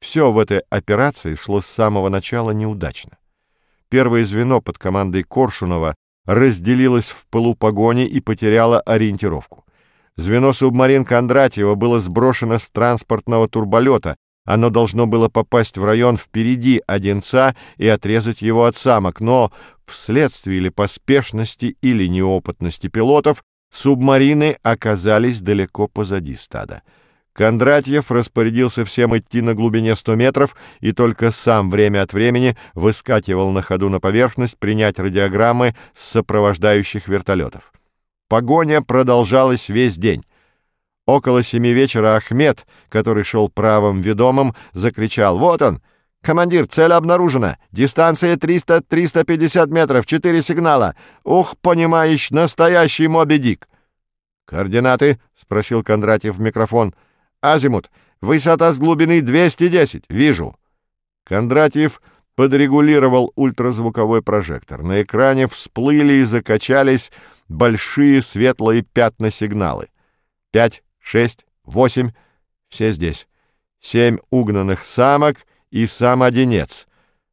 Все в этой операции шло с самого начала неудачно. Первое звено под командой Коршунова разделилось в пылу погони и потеряло ориентировку. Звено субмарин Кондратьева было сброшено с транспортного турболета. Оно должно было попасть в район впереди Одинца и отрезать его от самок, но вследствие или поспешности, или неопытности пилотов субмарины оказались далеко позади стада. Кондратьев распорядился всем идти на глубине 100 метров и только сам время от времени выскакивал на ходу на поверхность принять радиограммы с сопровождающих вертолетов. Погоня продолжалась весь день. Около 7 вечера Ахмед, который шел правым ведомым, закричал: «Вот он! Командир, цель обнаружена! Дистанция 300-350 метров, 4 сигнала! Ух, понимаешь, настоящий Моби Дик!» «Координаты?» — спросил Кондратьев в микрофон. «Азимут. Высота с глубины 210. Вижу». Кондратьев подрегулировал ультразвуковой прожектор. На экране всплыли и закачались большие светлые пятна-сигналы. 5, 6, 8. Все здесь. 7 угнанных самок и сам Одинец.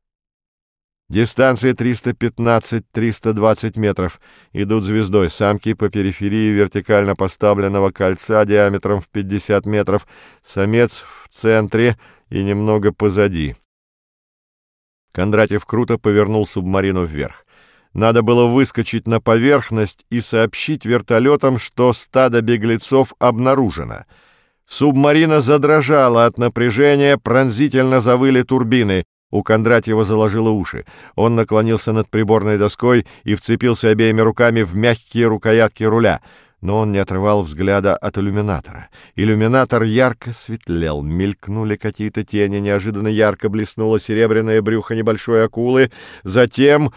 Дистанция 315-320 метров. Идут звездой. Самки по периферии вертикально поставленного кольца диаметром в 50 метров. Самец в центре и немного позади. Кондратьев круто повернул субмарину вверх. Надо было выскочить на поверхность и сообщить вертолетам, что стадо беглецов обнаружено. Субмарина задрожала от напряжения, пронзительно завыли турбины. У Кондратьева заложило уши. Он наклонился над приборной доской и вцепился обеими руками в мягкие рукоятки руля. Но он не отрывал взгляда от иллюминатора. Иллюминатор ярко светлел, мелькнули какие-то тени, неожиданно ярко блеснуло серебряное брюхо небольшой акулы. Затем...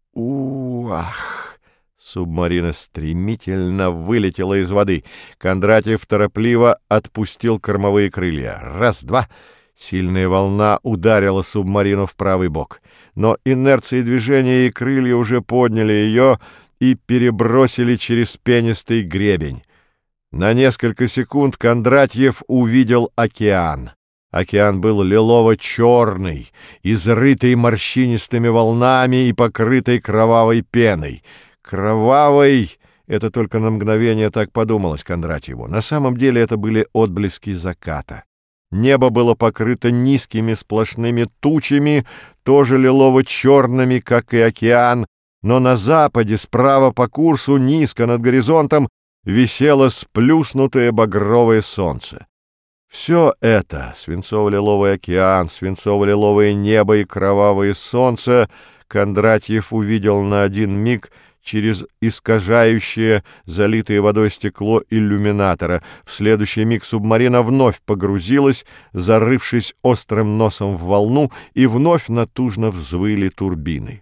Уах! Субмарина стремительно вылетела из воды. Кондратьев торопливо отпустил кормовые крылья. Раз, два... Сильная волна ударила субмарину в правый бок. Но инерцией движения и крылья уже подняли ее и перебросили через пенистый гребень. На несколько секунд Кондратьев увидел океан. Океан был лилово-черный, изрытый морщинистыми волнами и покрытый кровавой пеной. Кровавой — это только на мгновение так подумалось Кондратьеву. На самом деле это были отблески заката. Небо было покрыто низкими сплошными тучами, тоже лилово-черными, как и океан, но на западе, справа по курсу, низко над горизонтом, висело сплюснутое багровое солнце. Все это — свинцово-лиловый океан, свинцово-лиловое небо и кровавое солнце — Кондратьев увидел на один миг через искажающее, залитое водой стекло иллюминатора. В следующий миг субмарина вновь погрузилась, зарывшись острым носом в волну, и вновь натужно взвыли турбины.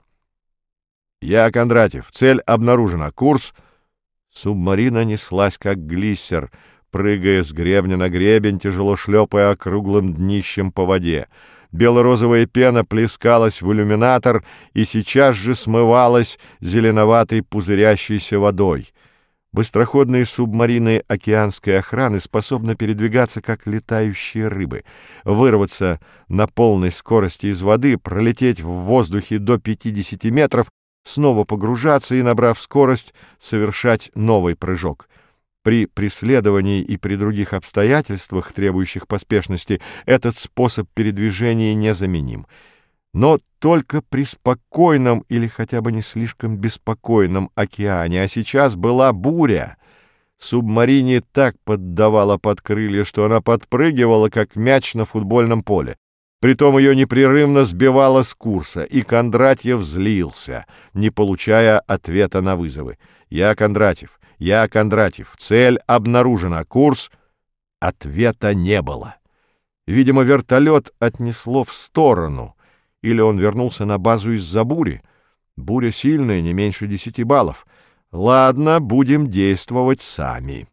«Я Кондратьев. Цель обнаружена. Курс...» Субмарина неслась, как глиссер, прыгая с гребня на гребень, тяжело шлепая округлым днищем по воде. Бело-розовая пена плескалась в иллюминатор и сейчас же смывалась зеленоватой пузырящейся водой. Быстроходные субмарины океанской охраны способны передвигаться, как летающие рыбы, вырваться на полной скорости из воды, пролететь в воздухе до 50 метров, снова погружаться и, набрав скорость, совершать новый прыжок. При преследовании и при других обстоятельствах, требующих поспешности, этот способ передвижения незаменим. Но только при спокойном или хотя бы не слишком беспокойном океане, а сейчас была буря. Субмарине так поддавала под крылья, что она подпрыгивала, как мяч на футбольном поле. Притом ее непрерывно сбивало с курса, и Кондратьев злился, не получая ответа на вызовы. «Я Кондратьев, я Кондратьев, цель обнаружена, курс...» Ответа не было. Видимо, вертолет отнесло в сторону, или он вернулся на базу из-за бури. Буря сильная, не меньше 10 баллов. Ладно, будем действовать сами.